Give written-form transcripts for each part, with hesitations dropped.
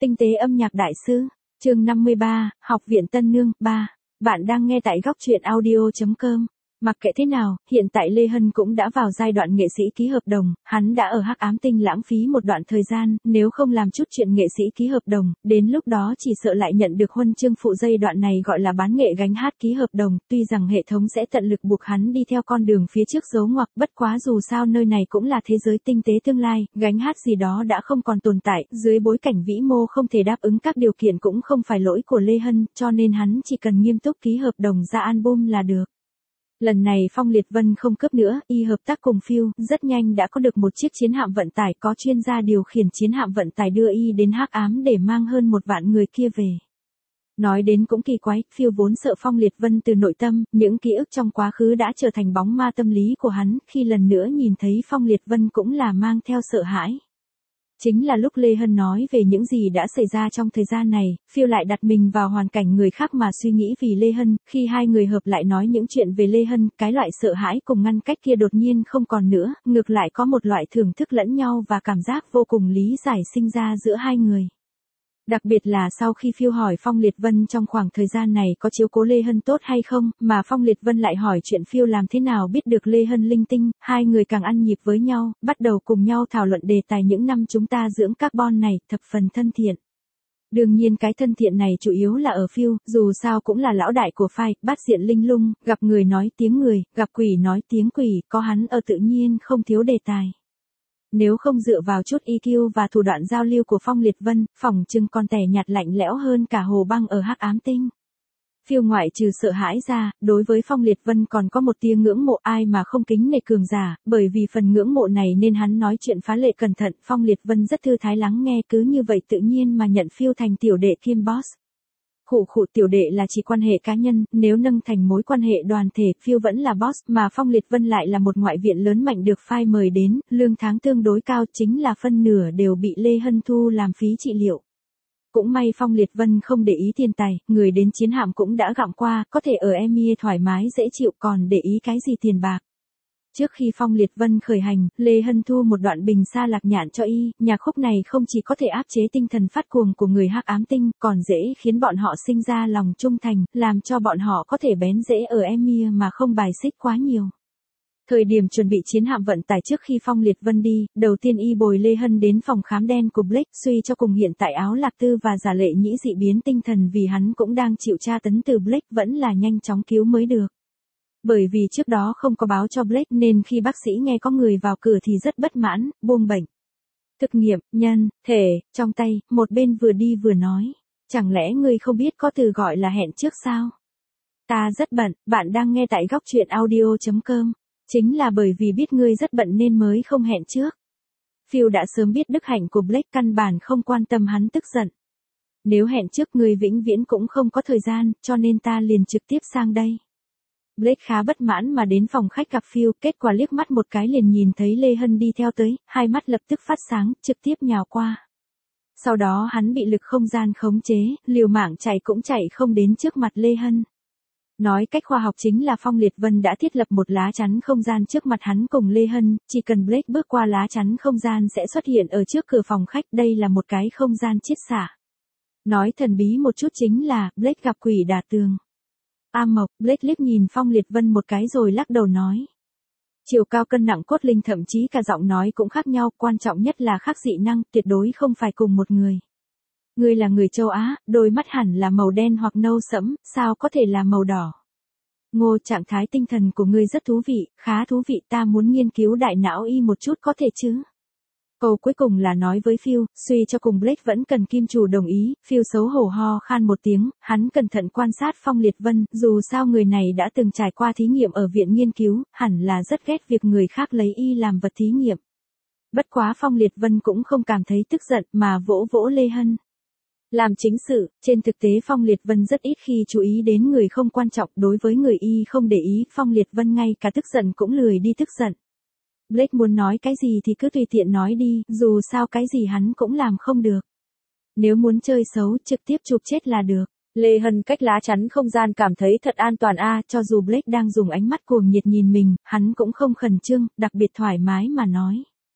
Tinh tế âm nhạc đại sư, chương 53, Học viện Tân Nương, 3. Bạn đang nghe tại góc truyện audio.com. Mặc kệ thế nào, hiện tại Lê Hân cũng đã vào giai đoạn nghệ sĩ ký hợp đồng, hắn đã ở Hắc Ám Tinh lãng phí một đoạn thời gian, nếu không làm chút chuyện nghệ sĩ ký hợp đồng, đến lúc đó chỉ sợ lại nhận được huân chương phụ. Giai đoạn này gọi là bán nghệ gánh hát ký hợp đồng, tuy rằng hệ thống sẽ tận lực buộc hắn đi theo con đường phía trước dấu ngoặc, bất quá dù sao nơi này cũng là thế giới tinh tế tương lai, gánh hát gì đó đã không còn tồn tại, dưới bối cảnh vĩ mô không thể đáp ứng các điều kiện cũng không phải lỗi của Lê Hân, cho nên hắn chỉ cần nghiêm túc ký hợp đồng ra album là được. Lần này Phong Liệt Vân không cướp nữa, y hợp tác cùng Phiêu, rất nhanh đã có được một chiếc chiến hạm vận tải, có chuyên gia điều khiển chiến hạm vận tải đưa y đến Hắc Ám để mang hơn 1 vạn người kia về. Nói đến cũng kỳ quái, Phiêu vốn sợ Phong Liệt Vân từ nội tâm, những ký ức trong quá khứ đã trở thành bóng ma tâm lý của hắn, khi lần nữa nhìn thấy Phong Liệt Vân cũng là mang theo sợ hãi. Chính là lúc Lê Hân nói về những gì đã xảy ra trong thời gian này, Phiêu lại đặt mình vào hoàn cảnh người khác mà suy nghĩ vì Lê Hân, khi hai người hợp lại nói những chuyện về Lê Hân, cái loại sợ hãi cùng ngăn cách kia đột nhiên không còn nữa, ngược lại có một loại thưởng thức lẫn nhau và cảm giác vô cùng lý giải sinh ra giữa hai người. Đặc biệt là sau khi Phiêu hỏi Phong Liệt Vân trong khoảng thời gian này có chiếu cố Lê Hân tốt hay không, mà Phong Liệt Vân lại hỏi chuyện Phiêu làm thế nào biết được Lê Hân linh tinh, hai người càng ăn nhịp với nhau, bắt đầu cùng nhau thảo luận đề tài những năm chúng ta dưỡng carbon này, thập phần thân thiện. Đương nhiên cái thân thiện này chủ yếu là ở Phiêu, dù sao cũng là lão đại của phái, bát diện linh lung, gặp người nói tiếng người, gặp quỷ nói tiếng quỷ, có hắn ở tự nhiên không thiếu đề tài. Nếu không dựa vào chút EQ và thủ đoạn giao lưu của Phong Liệt Vân, phỏng chừng còn tẻ nhạt lạnh lẽo hơn cả hồ băng ở Hắc Ám Tinh. Phiêu ngoại trừ sợ hãi ra, đối với Phong Liệt Vân còn có một tia ngưỡng mộ, ai mà không kính nể cường giả, bởi vì phần ngưỡng mộ này nên hắn nói chuyện phá lệ cẩn thận, Phong Liệt Vân rất thư thái lắng nghe, cứ như vậy tự nhiên mà nhận Phiêu thành tiểu đệ kiêm boss. Khụ tiểu đệ là chỉ quan hệ cá nhân, nếu nâng thành mối quan hệ đoàn thể, Phiêu vẫn là boss, mà Phong Liệt Vân lại là một ngoại viện lớn mạnh được phái mời đến, lương tháng tương đối cao, chính là phân nửa đều bị Lê Hân thu làm phí trị liệu. Cũng may Phong Liệt Vân không để ý tiền tài, người đến chiến hạm cũng đã gặm qua, có thể ở Emir thoải mái dễ chịu, còn để ý cái gì tiền bạc. Trước khi Phong Liệt Vân khởi hành, Lê Hân thu một đoạn bình sa lạc nhạn cho y, nhạc khúc này không chỉ có thể áp chế tinh thần phát cuồng của người Hắc Ám Tinh, còn dễ khiến bọn họ sinh ra lòng trung thành, làm cho bọn họ có thể bén rễ ở Emir mà không bài xích quá nhiều. Thời điểm chuẩn bị chiến hạm vận tải trước khi Phong Liệt Vân đi, đầu tiên y bồi Lê Hân đến phòng khám đen của Blake, suy cho cùng hiện tại Áo Lạc Tư và Giả Lệ Nhĩ dị biến tinh thần vì hắn cũng đang chịu tra tấn từ Blake, vẫn là nhanh chóng cứu mới được. Bởi vì trước đó không có báo cho Blake nên khi bác sĩ nghe có người vào cửa thì rất bất mãn, buông bệnh. Thực nghiệm, nhân, thể, trong tay, một bên vừa đi vừa nói. Chẳng lẽ ngươi không biết có từ gọi là hẹn trước sao? Ta rất bận, bạn đang nghe tại góc truyện audio.com. Chính là bởi vì biết ngươi rất bận nên mới không hẹn trước. Phiêu đã sớm biết đức hạnh của Blake, căn bản không quan tâm hắn tức giận. Nếu hẹn trước ngươi vĩnh viễn cũng không có thời gian, cho nên ta liền trực tiếp sang đây. Blake khá bất mãn mà đến phòng khách gặp Phiêu, kết quả liếc mắt một cái liền nhìn thấy Lê Hân đi theo tới, hai mắt lập tức phát sáng, trực tiếp nhào qua. Sau đó hắn bị lực không gian khống chế, liều mạng chạy cũng chạy không đến trước mặt Lê Hân. Nói cách khoa học chính là Phong Liệt Vân đã thiết lập một lá chắn không gian trước mặt hắn cùng Lê Hân, chỉ cần Blake bước qua lá chắn không gian sẽ xuất hiện ở trước cửa phòng khách, đây là một cái không gian chiết xả. Nói thần bí một chút chính là, Blake gặp quỷ đả tường. Mộc, Blake liếc nhìn Phong Liệt Vân một cái rồi lắc đầu nói. Chiều cao cân nặng cốt linh thậm chí cả giọng nói cũng khác nhau, quan trọng nhất là khác dị năng, tuyệt đối không phải cùng một người. Ngươi là người châu Á, đôi mắt hẳn là màu đen hoặc nâu sẫm, sao có thể là màu đỏ? Ngô, trạng thái tinh thần của ngươi rất thú vị, khá thú vị, ta muốn nghiên cứu đại não y một chút có thể chứ? Câu cuối cùng là nói với Phiêu, suy cho cùng Blake vẫn cần kim chủ đồng ý, Phiêu xấu hổ ho khan một tiếng, hắn cẩn thận quan sát Phong Liệt Vân, dù sao người này đã từng trải qua thí nghiệm ở viện nghiên cứu, hẳn là rất ghét việc người khác lấy y làm vật thí nghiệm. Bất quá Phong Liệt Vân cũng không cảm thấy tức giận mà vỗ vỗ Lê Hân. Làm chính sự, trên thực tế Phong Liệt Vân rất ít khi chú ý đến người không quan trọng, đối với người y không để ý, Phong Liệt Vân ngay cả tức giận cũng lười đi tức giận. Blake muốn nói cái gì thì cứ tùy tiện nói đi, dù sao cái gì hắn cũng làm không được. Nếu muốn chơi xấu, trực tiếp chụp chết là được. Lê Hân cách lá chắn không gian cảm thấy thật an toàn cho dù Blake đang dùng ánh mắt cuồng nhiệt nhìn mình, hắn cũng không khẩn trương, đặc biệt thoải mái mà nói.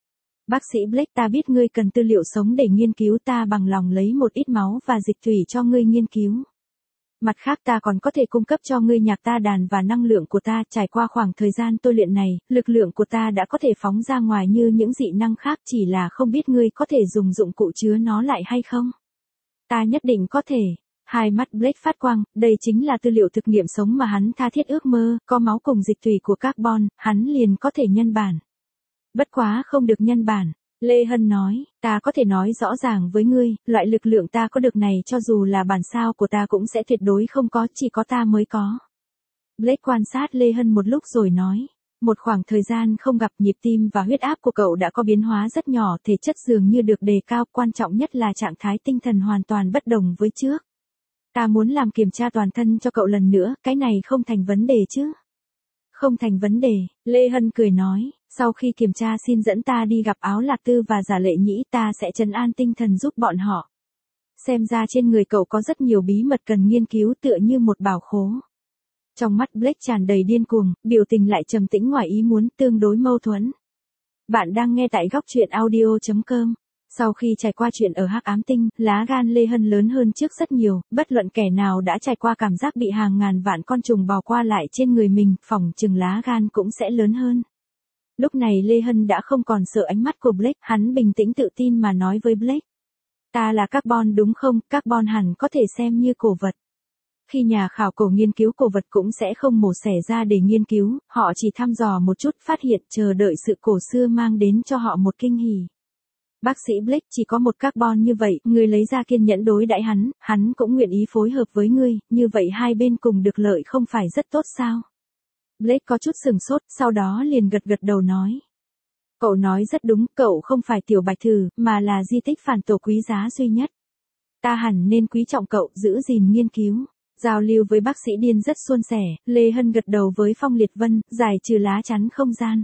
Bác sĩ Blake, ta biết ngươi cần tư liệu sống để nghiên cứu, ta bằng lòng lấy một ít máu và dịch tủy cho ngươi nghiên cứu. Mặt khác ta còn có thể cung cấp cho ngươi nhạc ta đàn và năng lượng của ta, trải qua khoảng thời gian tôi luyện này, lực lượng của ta đã có thể phóng ra ngoài như những dị năng khác, chỉ là không biết ngươi có thể dùng dụng cụ chứa nó lại hay không. Ta nhất định có thể. Hai mắt Blake phát quang, đây chính là tư liệu thực nghiệm sống mà hắn tha thiết ước mơ, có máu cùng dịch tủy của carbon, hắn liền có thể nhân bản. Bất quá không được nhân bản. Lê Hân nói, ta có thể nói rõ ràng với ngươi, loại lực lượng ta có được này cho dù là bản sao của ta cũng sẽ tuyệt đối không có, chỉ có ta mới có. Blake quan sát Lê Hân một lúc rồi nói, một khoảng thời gian không gặp, nhịp tim và huyết áp của cậu đã có biến hóa rất nhỏ, thể chất dường như được đề cao, quan trọng nhất là trạng thái tinh thần hoàn toàn bất đồng với trước. Ta muốn làm kiểm tra toàn thân cho cậu lần nữa, cái này không thành vấn đề chứ? Không thành vấn đề, Lê Hân cười nói, sau khi kiểm tra xin dẫn ta đi gặp Áo Lạc Tư và Giả Lệ Nhĩ, ta sẽ trấn an tinh thần giúp bọn họ. Xem ra trên người cậu có rất nhiều bí mật cần nghiên cứu, tựa như một bảo khố. Trong mắt Blake tràn đầy điên cuồng, biểu tình lại trầm tĩnh ngoài ý muốn, tương đối mâu thuẫn. Bạn đang nghe tại góc truyện audio.com. Sau khi trải qua chuyện ở Hắc Ám Tinh, lá gan Lê Hân lớn hơn trước rất nhiều, bất luận kẻ nào đã trải qua cảm giác bị hàng ngàn vạn con trùng bò qua lại trên người mình, phỏng chừng lá gan cũng sẽ lớn hơn. Lúc này Lê Hân đã không còn sợ ánh mắt của Blake, hắn bình tĩnh tự tin mà nói với Blake. Ta là carbon đúng không, carbon hẳn có thể xem như cổ vật. Khi nhà khảo cổ nghiên cứu cổ vật cũng sẽ không mổ xẻ ra để nghiên cứu, họ chỉ thăm dò một chút, phát hiện, chờ đợi sự cổ xưa mang đến cho họ một kinh hỉ. Bác sĩ Blake, chỉ có một carbon như vậy, ngươi lấy ra kiên nhẫn đối đãi hắn cũng nguyện ý phối hợp với ngươi, như vậy hai bên cùng được lợi không phải rất tốt sao? Blake có chút sừng sốt, sau đó liền gật gật đầu nói. Cậu nói rất đúng, cậu không phải tiểu bạch thử, mà là di tích phản tổ quý giá duy nhất. Ta hẳn nên quý trọng cậu, giữ gìn nghiên cứu. Giao lưu với bác sĩ điên rất suôn sẻ, Lê Hân gật đầu với Phong Liệt Vân, giải trừ lá chắn không gian.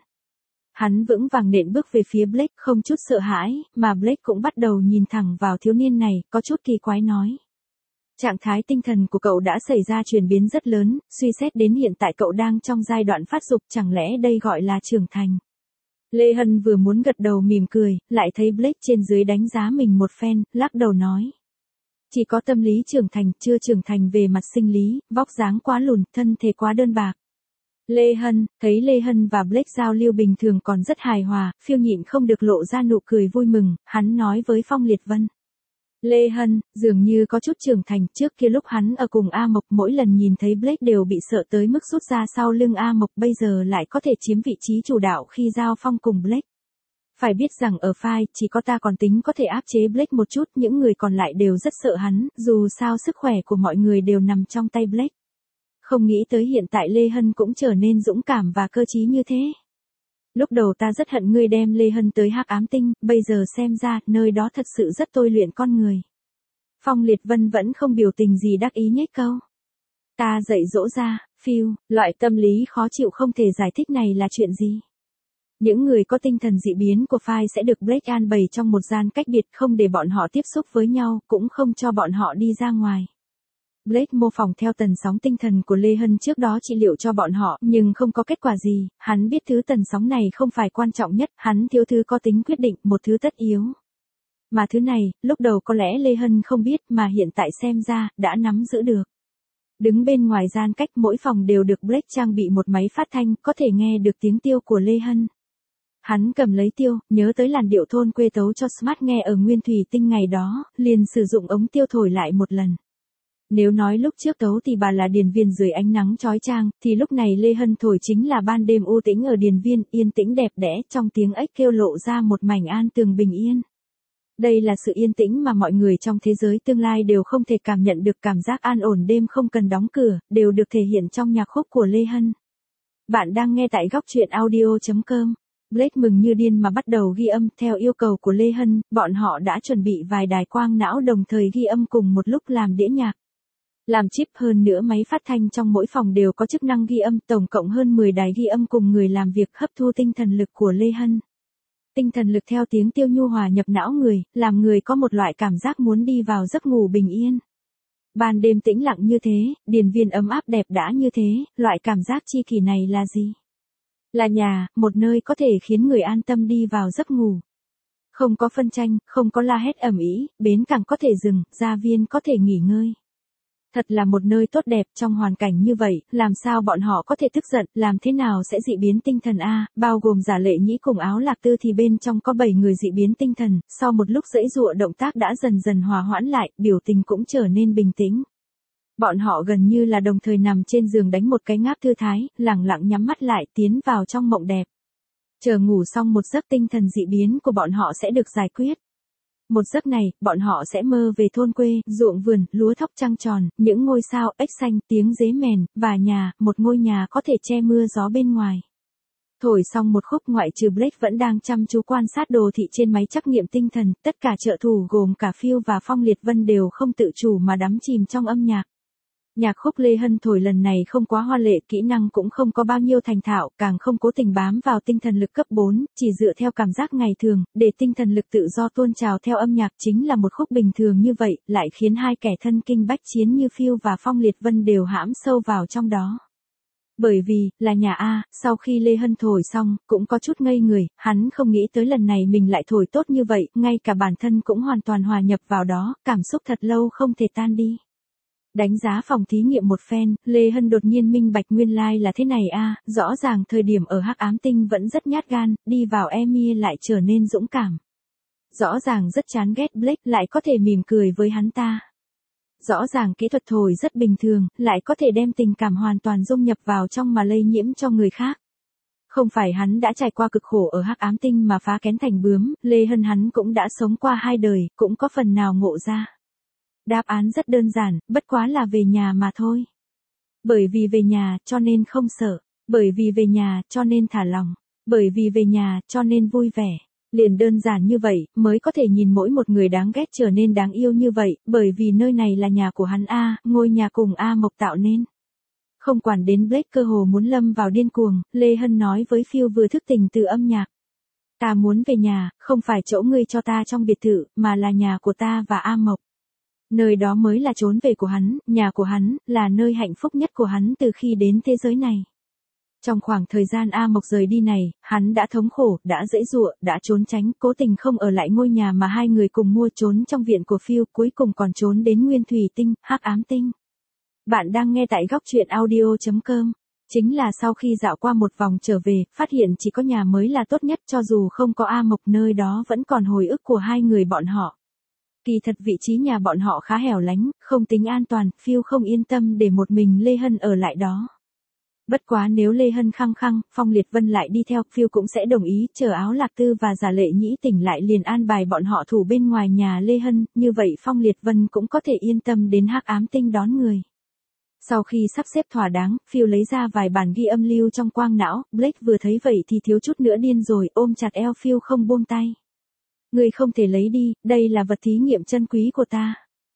Hắn vững vàng nện bước về phía Blake, không chút sợ hãi, mà Blake cũng bắt đầu nhìn thẳng vào thiếu niên này, có chút kỳ quái nói. Trạng thái tinh thần của cậu đã xảy ra chuyển biến rất lớn, suy xét đến hiện tại cậu đang trong giai đoạn phát dục, chẳng lẽ đây gọi là trưởng thành. Lê Hân vừa muốn gật đầu mỉm cười, lại thấy Blake trên dưới đánh giá mình một phen, lắc đầu nói. Chỉ có tâm lý trưởng thành, chưa trưởng thành về mặt sinh lý, vóc dáng quá lùn, thân thể quá đơn bạc. Lê Hân, thấy Lê Hân và Blake giao lưu bình thường còn rất hài hòa, phiêu nhịn không được lộ ra nụ cười vui mừng, hắn nói với Phong Liệt Vân. Lê Hân, dường như có chút trưởng thành, trước kia lúc hắn ở cùng A Mộc mỗi lần nhìn thấy Blake đều bị sợ tới mức rút ra sau lưng A Mộc, bây giờ lại có thể chiếm vị trí chủ đạo khi giao phong cùng Blake. Phải biết rằng ở phái, chỉ có ta còn tính có thể áp chế Blake một chút, những người còn lại đều rất sợ hắn, dù sao sức khỏe của mọi người đều nằm trong tay Blake. Không nghĩ tới hiện tại Lê Hân cũng trở nên dũng cảm và cơ trí như thế. Lúc đầu ta rất hận ngươi đem Lê Hân tới Hắc Ám Tinh, bây giờ xem ra, nơi đó thật sự rất tôi luyện con người. Phong Liệt Vân vẫn không biểu tình gì đắc ý nhếch câu. Ta dạy dỗ ra, phiêu, loại tâm lý khó chịu không thể giải thích này là chuyện gì. Những người có tinh thần dị biến của phái sẽ được Blake an bày trong một gian cách biệt, không để bọn họ tiếp xúc với nhau, cũng không cho bọn họ đi ra ngoài. Blake mô phỏng theo tần sóng tinh thần của Lê Hân trước đó trị liệu cho bọn họ, nhưng không có kết quả gì, hắn biết thứ tần sóng này không phải quan trọng nhất, hắn thiếu thứ có tính quyết định, một thứ tất yếu. Mà thứ này, lúc đầu có lẽ Lê Hân không biết, mà hiện tại xem ra, đã nắm giữ được. Đứng bên ngoài gian cách, mỗi phòng đều được Blake trang bị một máy phát thanh, có thể nghe được tiếng tiêu của Lê Hân. Hắn cầm lấy tiêu, nhớ tới làn điệu thôn quê tấu cho Smart nghe ở Nguyên Thủy Tinh ngày đó, liền sử dụng ống tiêu thổi lại một lần. Nếu nói lúc trước tấu thì bà là Điền Viên dưới ánh nắng chói chang, thì lúc này Lê Hân thổi chính là ban đêm u tĩnh ở Điền Viên, yên tĩnh đẹp đẽ, trong tiếng ếch kêu lộ ra một mảnh an tường bình yên. Đây là sự yên tĩnh mà mọi người trong thế giới tương lai đều không thể cảm nhận được, cảm giác an ổn đêm không cần đóng cửa, đều được thể hiện trong nhạc khúc của Lê Hân. Bạn đang nghe tại góc truyện audio.com. Blake mừng như điên mà bắt đầu ghi âm, theo yêu cầu của Lê Hân, bọn họ đã chuẩn bị vài đài quang não đồng thời ghi âm cùng một lúc làm đĩa nhạc. Làm chip, hơn nữa máy phát thanh trong mỗi phòng đều có chức năng ghi âm, tổng cộng hơn 10 đài ghi âm cùng người làm việc hấp thu tinh thần lực của Lê Hân. Tinh thần lực theo tiếng tiêu nhu hòa nhập não người, làm người có một loại cảm giác muốn đi vào giấc ngủ bình yên. Ban đêm tĩnh lặng như thế, Điền Viên ấm áp đẹp đẽ như thế, loại cảm giác chi kỷ này là gì? Là nhà, một nơi có thể khiến người an tâm đi vào giấc ngủ. Không có phân tranh, không có la hét ầm ĩ, bến cảng có thể dừng, gia viên có thể nghỉ ngơi. Thật là một nơi tốt đẹp. Trong hoàn cảnh như vậy, làm sao bọn họ có thể tức giận, làm thế nào sẽ dị biến tinh thần a? Bao gồm Giả Lệ Nhĩ cùng Áo Lạc Tư thì bên trong có 7 người dị biến tinh thần, sau một lúc giãy giụa động tác đã dần dần hòa hoãn lại, biểu tình cũng trở nên bình tĩnh. Bọn họ gần như là đồng thời nằm trên giường đánh một cái ngáp thư thái, lẳng lặng nhắm mắt lại tiến vào trong mộng đẹp. Chờ ngủ xong một giấc tinh thần dị biến của bọn họ sẽ được giải quyết. Một giấc này, bọn họ sẽ mơ về thôn quê, ruộng vườn, lúa thóc trăng tròn, những ngôi sao, ếch xanh, tiếng dế mèn, và nhà, một ngôi nhà có thể che mưa gió bên ngoài. Thổi xong một khúc ngoại trừ Blake vẫn đang chăm chú quan sát đồ thị trên máy trắc nghiệm tinh thần, tất cả trợ thủ gồm cả Phil và Phong Liệt Vân đều không tự chủ mà đắm chìm trong âm nhạc. Nhạc khúc Lê Hân thổi lần này không quá hoa lệ, kỹ năng cũng không có bao nhiêu thành thạo, càng không cố tình bám vào tinh thần lực cấp 4, chỉ dựa theo cảm giác ngày thường, để tinh thần lực tự do tuôn trào theo âm nhạc chính là một khúc bình thường như vậy, lại khiến hai kẻ thân kinh bách chiến như Phil và Phong Liệt Vân đều hãm sâu vào trong đó. Bởi vì, là nhà A, sau khi Lê Hân thổi xong, cũng có chút ngây người, hắn không nghĩ tới lần này mình lại thổi tốt như vậy, ngay cả bản thân cũng hoàn toàn hòa nhập vào đó, cảm xúc thật lâu không thể tan đi. Đánh giá phòng thí nghiệm một phen, Lê Hân đột nhiên minh bạch nguyên lai là thế này a, rõ ràng thời điểm ở Hắc Ám Tinh vẫn rất nhát gan, đi vào Emir lại trở nên dũng cảm. Rõ ràng rất chán ghét Blake lại có thể mỉm cười với hắn ta. Rõ ràng kỹ thuật thổi rất bình thường, lại có thể đem tình cảm hoàn toàn dung nhập vào trong mà lây nhiễm cho người khác. Không phải hắn đã trải qua cực khổ ở Hắc Ám Tinh mà phá kén thành bướm, Lê Hân hắn cũng đã sống qua 2 đời, cũng có phần nào ngộ ra. Đáp án rất đơn giản, bất quá là về nhà mà thôi. Bởi vì về nhà, cho nên không sợ. Bởi vì về nhà, cho nên thả lòng. Bởi vì về nhà, cho nên vui vẻ. Liền đơn giản như vậy, mới có thể nhìn mỗi một người đáng ghét trở nên đáng yêu như vậy, bởi vì nơi này là nhà của hắn A, ngôi nhà cùng A Mộc tạo nên. Không quản đến Blake cơ hồ muốn lâm vào điên cuồng, Lê Hân nói với Phil vừa thức tỉnh từ âm nhạc. Ta muốn về nhà, không phải chỗ ngươi cho ta trong biệt thự, mà là nhà của ta và A Mộc. Nơi đó mới là trốn về của hắn, nhà của hắn, là nơi hạnh phúc nhất của hắn từ khi đến thế giới này. Trong khoảng thời gian A Mộc rời đi này, hắn đã thống khổ, đã giãy giụa, đã trốn tránh, cố tình không ở lại ngôi nhà mà hai người cùng mua, trốn trong viện của Phil, cuối cùng còn trốn đến Nguyên Thủy Tinh, Hắc Ám Tinh. Bạn đang nghe tại góc truyện audio.com. Chính là sau khi dạo qua một vòng trở về, phát hiện chỉ có nhà mới là tốt nhất, cho dù không có A Mộc, nơi đó vẫn còn hồi ức của hai người bọn họ. Kỳ thật vị trí nhà bọn họ khá hẻo lánh, không tính an toàn, Phil không yên tâm để một mình Lê Hân ở lại đó. Bất quá nếu Lê Hân khăng khăng, Phong Liệt Vân lại đi theo, Phil cũng sẽ đồng ý, chờ Áo Lạc Tư và Giả Lệ Nhĩ tỉnh lại liền an bài bọn họ thủ bên ngoài nhà Lê Hân, như vậy Phong Liệt Vân cũng có thể yên tâm đến Hắc Ám Tinh đón người. Sau khi sắp xếp thỏa đáng, Phil lấy ra vài bản ghi âm lưu trong quang não, Blake vừa thấy vậy thì thiếu chút nữa điên rồi, ôm chặt eo Phil không buông tay. Ngươi không thể lấy đi, đây là vật thí nghiệm chân quý của ta.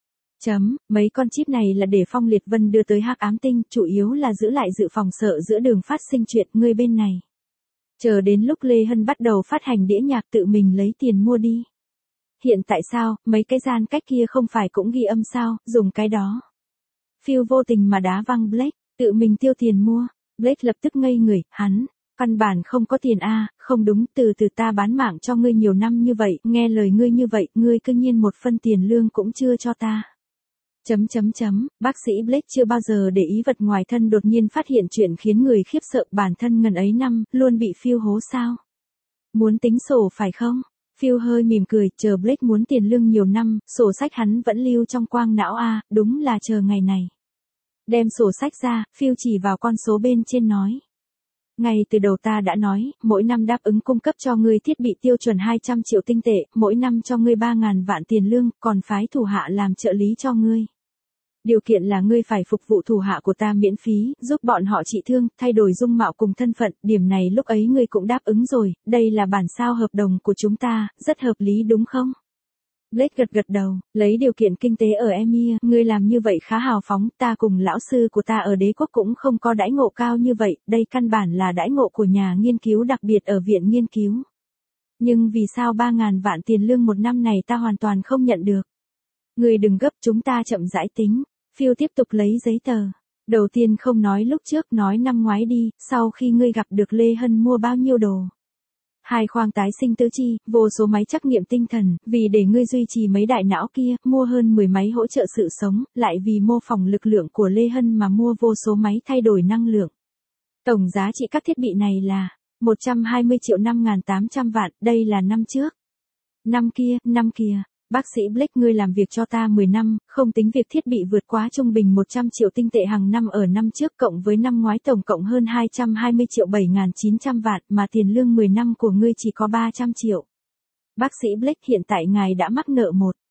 Mấy con chip này là để Phong Liệt Vân đưa tới Hắc Ám Tinh, chủ yếu là giữ lại dự phòng sợ giữa đường phát sinh chuyện, ngươi bên này. Chờ đến lúc Lê Hân bắt đầu phát hành đĩa nhạc tự mình lấy tiền mua đi. Hiện tại sao, mấy cái gian cách kia không phải cũng ghi âm sao, dùng cái đó. Phil vô tình mà đá văng Blake, tự mình tiêu tiền mua. Blake lập tức ngây người, hắn. Căn bản không có tiền a, không đúng, từ ta bán mạng cho ngươi nhiều năm như vậy, nghe lời ngươi như vậy, ngươi cư nhiên một phân tiền lương cũng chưa cho ta. Bác sĩ Blake chưa bao giờ để ý vật ngoài thân đột nhiên phát hiện chuyện khiến người khiếp sợ, bản thân ngần ấy năm, luôn bị Phil hố sao. Muốn tính sổ phải không? Phil hơi mỉm cười, chờ Blake muốn tiền lương nhiều năm, sổ sách hắn vẫn lưu trong quang não a, đúng là chờ ngày này. Đem sổ sách ra, Phil chỉ vào con số bên trên nói. Ngay từ đầu ta đã nói, mỗi năm đáp ứng cung cấp cho ngươi thiết bị tiêu chuẩn 200 triệu tinh tệ, mỗi năm cho ngươi 3.000 vạn tiền lương, còn phái thủ hạ làm trợ lý cho ngươi. Điều kiện là ngươi phải phục vụ thủ hạ của ta miễn phí, giúp bọn họ trị thương, thay đổi dung mạo cùng thân phận, điểm này lúc ấy ngươi cũng đáp ứng rồi, đây là bản sao hợp đồng của chúng ta, rất hợp lý đúng không? Blake gật đầu, lấy điều kiện kinh tế ở Emir, ngươi làm như vậy khá hào phóng, ta cùng lão sư của ta ở đế quốc cũng không có đãi ngộ cao như vậy, đây căn bản là đãi ngộ của nhà nghiên cứu đặc biệt ở viện nghiên cứu. Nhưng vì sao 3.000 vạn tiền lương một năm này ta hoàn toàn không nhận được? Ngươi đừng gấp, chúng ta chậm rãi tính. Phil tiếp tục lấy giấy tờ. Đầu tiên không nói lúc trước, nói năm ngoái đi, sau khi ngươi gặp được Lê Hân mua bao nhiêu đồ. Hai khoang tái sinh tứ chi, vô số máy trắc nghiệm tinh thần, vì để ngươi duy trì mấy đại não kia, mua hơn 10 máy hỗ trợ sự sống, lại vì mô phỏng lực lượng của Lê Hân mà mua vô số máy thay đổi năng lượng. Tổng giá trị các thiết bị này là 120 triệu 5.800 vạn, đây là năm trước. Năm kia, bác sĩ Blake ngươi làm việc cho ta 10 năm, không tính việc thiết bị vượt quá trung bình 100 triệu tinh tệ hàng năm ở năm trước cộng với năm ngoái tổng cộng hơn 220 triệu 7.900 vạn mà tiền lương 10 năm của ngươi chỉ có 300 triệu. Bác sĩ Blake hiện tại ngài đã mắc nợ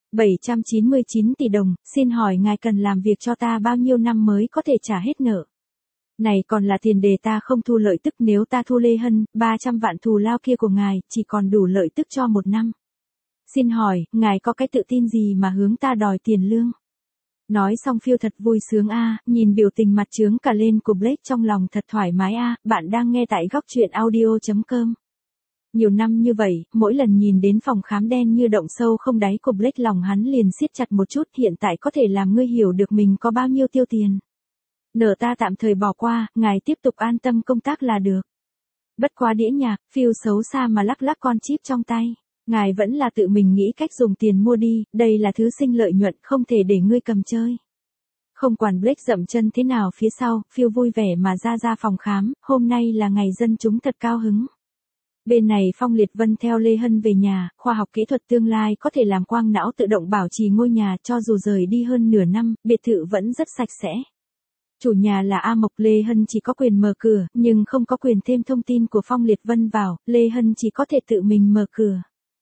799 tỷ đồng, xin hỏi ngài cần làm việc cho ta bao nhiêu năm mới có thể trả hết nợ? Này còn là tiền đề ta không thu lợi tức nếu ta thu Lê Hân, 300 vạn thù lao kia của ngài chỉ còn đủ lợi tức cho 1 năm. Xin hỏi, ngài có cái tự tin gì mà hướng ta đòi tiền lương? Nói xong Phiêu thật vui sướng nhìn biểu tình mặt trướng cả lên của Blake trong lòng thật thoải mái bạn đang nghe tại góc truyện audio.com. Nhiều năm như vậy, mỗi lần nhìn đến phòng khám đen như động sâu không đáy của Blake lòng hắn liền siết chặt một chút hiện tại có thể làm ngươi hiểu được mình có bao nhiêu tiêu tiền. Nợ ta tạm thời bỏ qua, ngài tiếp tục an tâm công tác là được. Bất quá đĩa nhạc, Phiêu xấu xa mà lắc lắc con chip trong tay. Ngài vẫn là tự mình nghĩ cách dùng tiền mua đi, đây là thứ sinh lợi nhuận không thể để ngươi cầm chơi. Không quản Blake dậm chân thế nào phía sau, Phiêu vui vẻ mà ra phòng khám, hôm nay là ngày dân chúng thật cao hứng. Bên này Phong Liệt Vân theo Lê Hân về nhà, khoa học kỹ thuật tương lai có thể làm quang não tự động bảo trì ngôi nhà cho dù rời đi hơn nửa năm, biệt thự vẫn rất sạch sẽ. Chủ nhà là A Mộc, Lê Hân chỉ có quyền mở cửa, nhưng không có quyền thêm thông tin của Phong Liệt Vân vào, Lê Hân chỉ có thể tự mình mở cửa.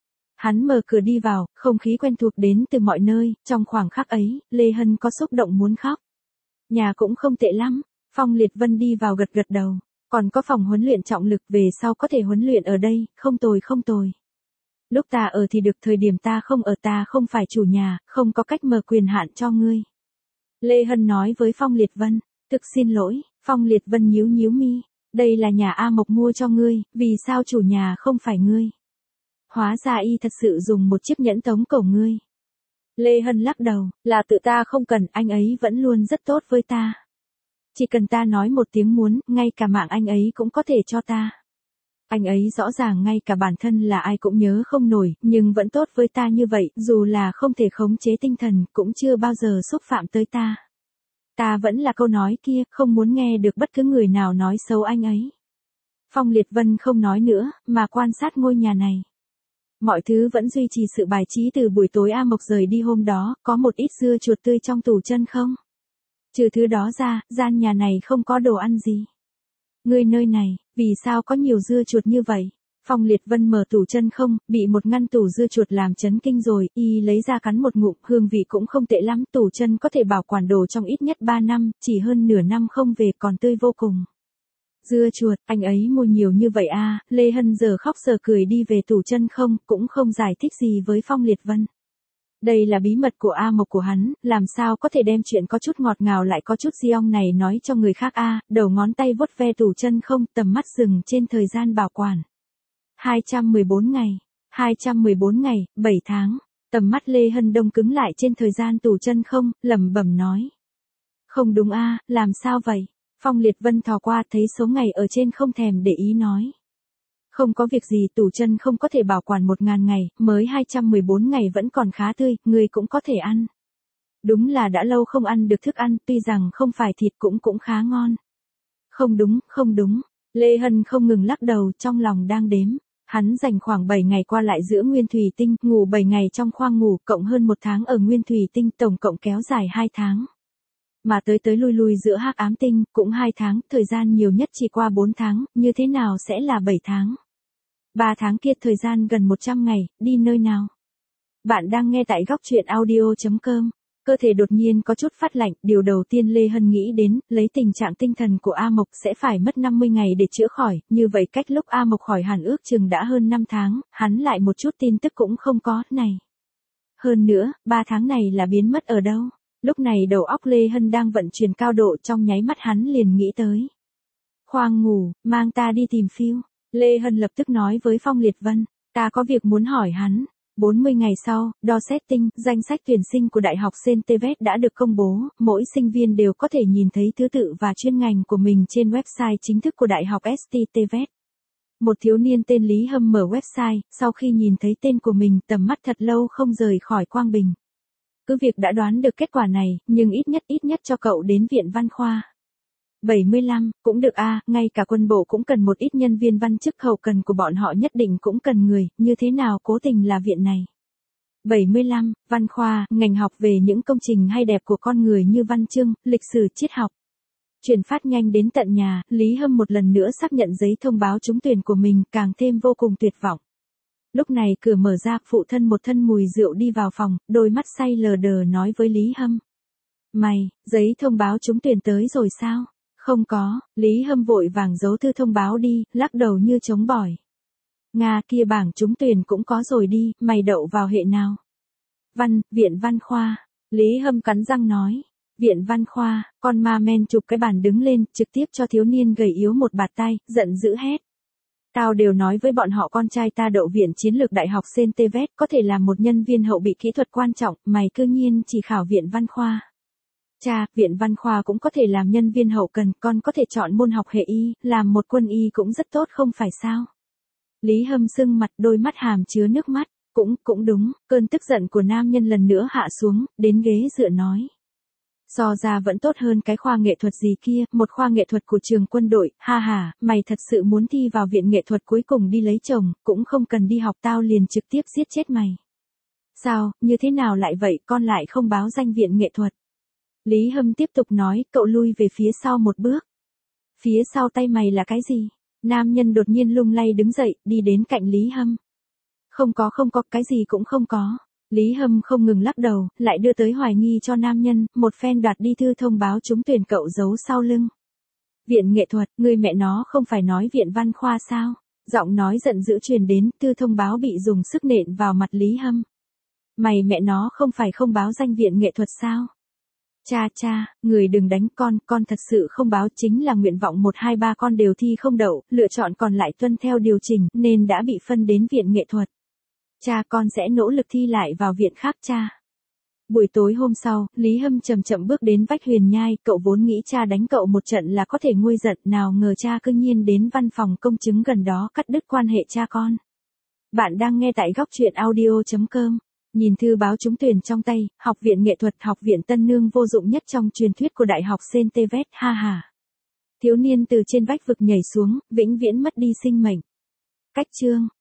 Hắn mở cửa đi vào, không khí quen thuộc đến từ mọi nơi, trong khoảng khắc ấy, Lê Hân có xúc động muốn khóc. Nhà cũng không tệ lắm, Phong Liệt Vân đi vào gật đầu, còn có phòng huấn luyện trọng lực về sau có thể huấn luyện ở đây, không tồi. Lúc ta ở thì được thời điểm ta không ở ta không phải chủ nhà, không có cách mở quyền hạn cho ngươi. Lê Hân nói với Phong Liệt Vân, thực xin lỗi, Phong Liệt Vân nhíu mi, đây là nhà A Mộc mua cho ngươi, vì sao chủ nhà không phải ngươi? Hóa ra y thật sự dùng một chiếc nhẫn tống cổ ngươi. Lê Hân lắc đầu, là tự ta không cần, anh ấy vẫn luôn rất tốt với ta. Chỉ cần ta nói một tiếng muốn, ngay cả mạng anh ấy cũng có thể cho ta. Anh ấy rõ ràng ngay cả bản thân là ai cũng nhớ không nổi, nhưng vẫn tốt với ta như vậy, dù là không thể khống chế tinh thần, cũng chưa bao giờ xúc phạm tới ta. Ta vẫn là câu nói kia, không muốn nghe được bất cứ người nào nói xấu anh ấy. Phong Liệt Vân không nói nữa, mà quan sát ngôi nhà này. Mọi thứ vẫn duy trì sự bài trí từ buổi tối A Mộc rời đi hôm đó, có một ít dưa chuột tươi trong tủ chân không? Trừ thứ đó ra, gian nhà này không có đồ ăn gì. Ngươi nơi này, vì sao có nhiều dưa chuột như vậy? Phong Liệt Vân mở tủ chân không, bị một ngăn tủ dưa chuột làm chấn kinh rồi, y lấy ra cắn một ngụm, hương vị cũng không tệ lắm, tủ chân có thể bảo quản đồ trong ít nhất 3 năm, chỉ hơn nửa năm không về còn tươi vô cùng. Dưa chuột, anh ấy mua nhiều như vậy Lê Hân giờ khóc giờ cười đi về tủ chân không, cũng không giải thích gì với Phong Liệt Vân. Đây là bí mật của A Mộc của hắn, làm sao có thể đem chuyện có chút ngọt ngào lại có chút giông này nói cho người khác đầu ngón tay vuốt ve tủ chân không, tầm mắt dừng trên thời gian bảo quản. 214 ngày, 7 tháng, tầm mắt Lê Hân đông cứng lại trên thời gian tủ chân không, lẩm bẩm nói. Không đúng làm sao vậy? Phong Liệt Vân thò qua thấy số ngày ở trên không thèm để ý nói. Không có việc gì, tủ chân không có thể bảo quản 1000 ngày, mới 214 ngày vẫn còn khá tươi, người cũng có thể ăn. Đúng là đã lâu không ăn được thức ăn, tuy rằng không phải thịt cũng khá ngon. Không đúng, Lê Hân không ngừng lắc đầu trong lòng đang đếm. Hắn dành khoảng 7 ngày qua lại giữa Nguyên Thủy Tinh, ngủ 7 ngày trong khoang ngủ, cộng hơn 1 tháng ở Nguyên Thủy Tinh, tổng cộng kéo dài 2 tháng. Mà tới lui giữa Hắc Ám Tinh, cũng 2 tháng, thời gian nhiều nhất chỉ qua 4 tháng, như thế nào sẽ là 7 tháng? 3 tháng kia thời gian gần 100 ngày, đi nơi nào? Bạn đang nghe tại góc truyện audio.com. Cơ thể đột nhiên có chút phát lạnh, điều đầu tiên Lê Hân nghĩ đến, lấy tình trạng tinh thần của A Mộc sẽ phải mất 50 ngày để chữa khỏi, như vậy cách lúc A Mộc khỏi hẳn ước chừng đã hơn 5 tháng, hắn lại một chút tin tức cũng không có, này. Hơn nữa, 3 tháng này là biến mất ở đâu? Lúc này đầu óc Lê Hân đang vận chuyển cao độ, trong nháy mắt hắn liền nghĩ tới. Khoang ngủ, mang ta đi tìm Phiêu. Lê Hân lập tức nói với Phong Liệt Vân, ta có việc muốn hỏi hắn. 40 ngày sau, đo xét tinh, danh sách tuyển sinh của Đại học Saint TVET đã được công bố, mỗi sinh viên đều có thể nhìn thấy thứ tự và chuyên ngành của mình trên website chính thức của Đại học St TVET. Một thiếu niên tên Lý Hâm mở website, sau khi nhìn thấy tên của mình tầm mắt thật lâu không rời khỏi Quang Bình. Cứ việc đã đoán được kết quả này, nhưng ít nhất cho cậu đến viện văn khoa. 75, cũng được a, ngay cả quân bộ cũng cần một ít nhân viên văn chức hậu cần của bọn họ nhất định cũng cần người, như thế nào cố tình là viện này. 75, văn khoa, ngành học về những công trình hay đẹp của con người như văn chương, lịch sử, triết học. Chuyển phát nhanh đến tận nhà, Lý Hâm một lần nữa xác nhận giấy thông báo trúng tuyển của mình, càng thêm vô cùng tuyệt vọng. Lúc này cửa mở ra, phụ thân một thân mùi rượu đi vào phòng, đôi mắt say lờ đờ nói với Lý Hâm. Mày, giấy thông báo trúng tuyển tới rồi sao? Không có, Lý Hâm vội vàng giấu thư thông báo đi, lắc đầu như chống bỏi. Nga kia bảng trúng tuyển cũng có rồi đi, mày đậu vào hệ nào? Viện văn khoa. Lý Hâm cắn răng nói. Viện văn khoa, con ma men chụp cái bàn đứng lên, trực tiếp cho thiếu niên gầy yếu một bạt tay, giận dữ hét. Tao đều nói với bọn họ con trai ta đậu viện chiến lược đại học CNTVet có thể làm một nhân viên hậu bị kỹ thuật quan trọng, mày cư nhiên chỉ khảo viện văn khoa. Cha, viện văn khoa cũng có thể làm nhân viên hậu cần, con có thể chọn môn học hệ y, làm một quân y cũng rất tốt không phải sao? Lý Hâm sưng mặt, đôi mắt hàm chứa nước mắt, cũng đúng, cơn tức giận của nam nhân lần nữa hạ xuống, đến ghế dựa nói. So ra vẫn tốt hơn cái khoa nghệ thuật gì kia, một khoa nghệ thuật của trường quân đội, ha ha, mày thật sự muốn thi vào viện nghệ thuật cuối cùng đi lấy chồng, cũng không cần đi học tao liền trực tiếp giết chết mày. Sao, như thế nào lại vậy, con lại không báo danh viện nghệ thuật. Lý Hâm tiếp tục nói, cậu lui về phía sau một bước. Phía sau tay mày là cái gì? Nam nhân đột nhiên lung lay đứng dậy, đi đến cạnh Lý Hâm. Không có, cái gì cũng không có. Lý Hâm không ngừng lắc đầu, lại đưa tới hoài nghi cho nam nhân, một phen đoạt đi thư thông báo trúng tuyển cậu giấu sau lưng. Viện nghệ thuật, người mẹ nó không phải nói viện văn khoa sao? Giọng nói giận dữ truyền đến, thư thông báo bị dùng sức nện vào mặt Lý Hâm. Mày mẹ nó không phải không báo danh viện nghệ thuật sao? Cha, người đừng đánh con thật sự không báo, chính là nguyện vọng 1 2 3 con đều thi không đậu, lựa chọn còn lại tuân theo điều chỉnh, nên đã bị phân đến viện nghệ thuật. Cha, con sẽ nỗ lực thi lại vào viện khác cha. Buổi tối hôm sau, Lý Hâm chậm chậm bước đến vách Huyền Nhai, cậu vốn nghĩ cha đánh cậu một trận là có thể nguôi giận, nào ngờ cha cư nhiên đến văn phòng công chứng gần đó cắt đứt quan hệ cha con. Bạn đang nghe tại góc truyện audio.com. Nhìn thư báo trúng tuyển trong tay, học viện nghệ thuật, học viện Tân Nương vô dụng nhất trong truyền thuyết của đại học CNTVet, ha ha. Thiếu niên từ trên vách vực nhảy xuống, vĩnh viễn mất đi sinh mệnh. Cách chương